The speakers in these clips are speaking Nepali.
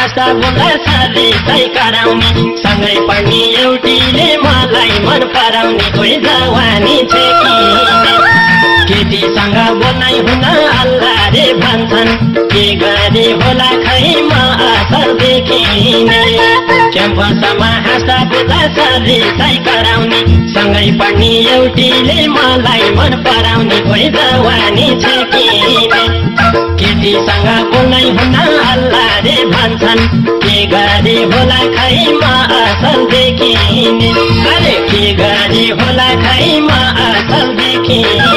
हाँस्दा बोल्दा साथै कराउने सँगै पढ्ने एउटीले मलाई मन पराउने कोही जवानी छेकिने केटीसँग बोल्नै हुन अल्लाह रे भन्छन् के गरे होला खै म असर देखिने क्याम्पसमा हाँस्दा बोल्दा साथै कराउने सँगै पढ्ने एउटीले मलाई मन पराउने कोही जवानी छेकिने केटीसँग बोल्नै हुन अल्लाह रे भन्छन् के गरे होला खै म असल देखिने अरे के गरे होला खै म असल देखिने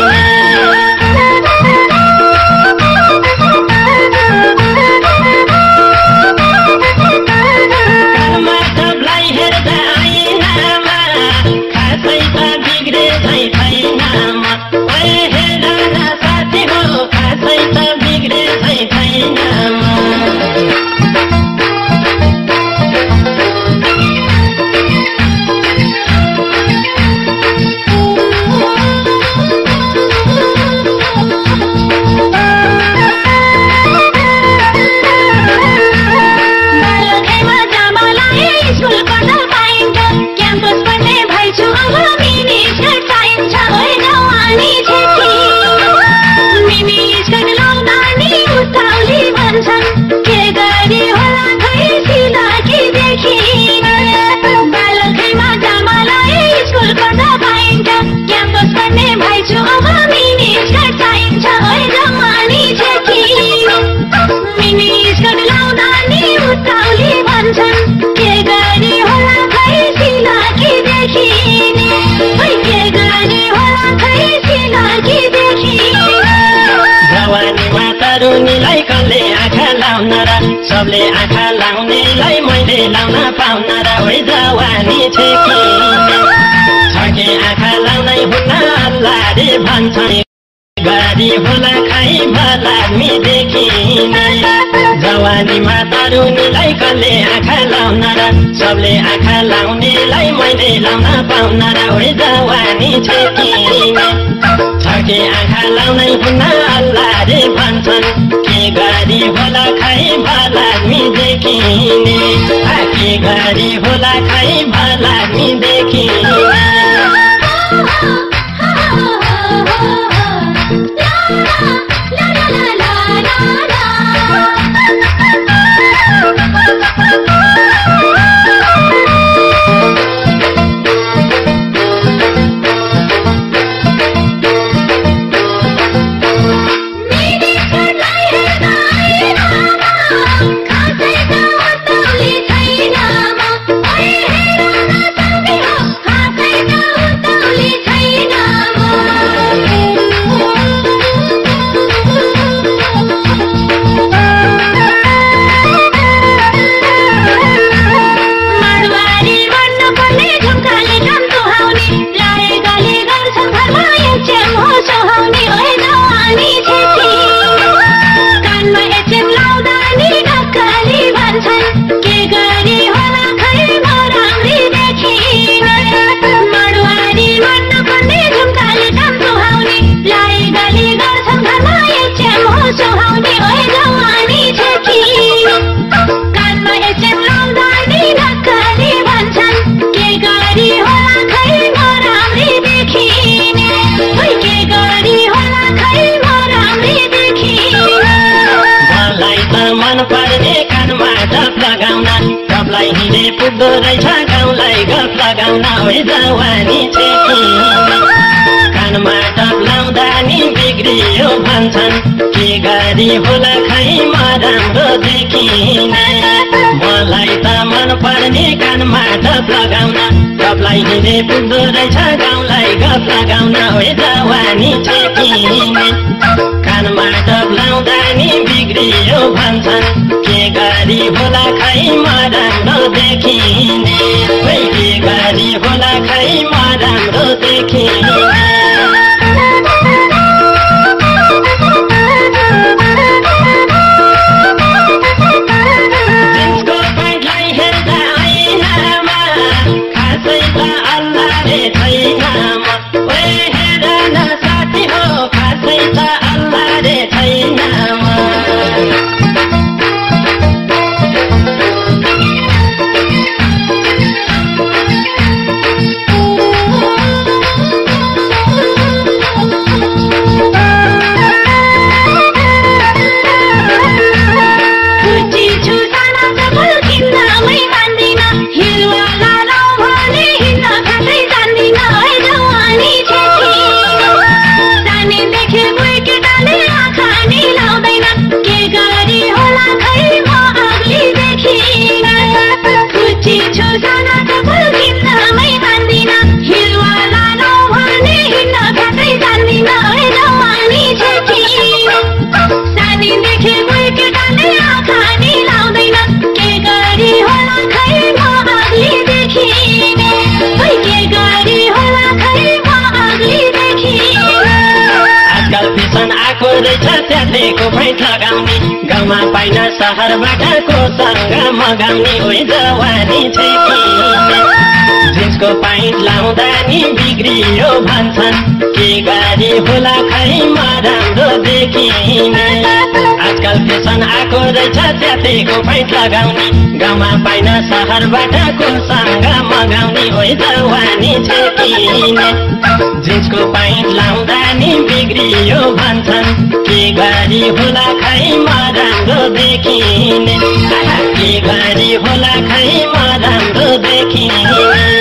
तरुनीलाई कसले आँखा लाउन र सबले आँखा लाउनेलाई मैले लाउन पाउन र होइ जवानी छेकिने छके आँखा लाउनै हुन अल्लाह रे भन्छन् गरी होला खै भलाग्मी देखिने जवानीमा तरुनीलाई कसले आँखा लाउन र सबले आँखा लाउनेलाई मैले लाउन पाउन र होइ जवानी छेकिने छके आँखा लाउनै हुन अल्लाह रे भन्छन् के गरी होला खै भलाग्मी देखिने के गरी होला खै भलाग्मी देखिने पुग्दो रहेछ गाउँलाई गफ लगाउन होइ जवानी छेकिने कानमा टप लाउँदा नि बिग्रियो भन्छन् के गरी होला खै म राम्रो देखिने मलाई त मन पर्ने कानमा टप लगाउन टपलाई हिँडे पुग्दो रहेछ गाउँलाई गफ लगाउन होइ जवानी छेकिने कानमा टप लाउँदा नि बिग्रियो भन्छन् के गरी होला खै म राम्रो देखिने के गरी होला खै म राम्रो देखिने आएको रहेछ त्यातेको पैठ लगाउने गाउँमा पाइन सहरबाट कोसँग मगाउने ओइ जवानी छेकिने जिन्सको पैन्ट लाउँदा नि बिग्रियो भन्छन् के गरी होला खै म राम्रो देखिने आजकल फेसन आएको रहेछ त्यातेको पैन्ट लगाउने गाउँमा पाइन सहरबाट कोसँग मगाउने ओइ जवानी छेकिने जिन्सको पैन्ट लाउँदा नि बिग्रियो भन्छन् के गरी होला खै म राम्रो देखिने के गरी होला खै म राम्रो देखिने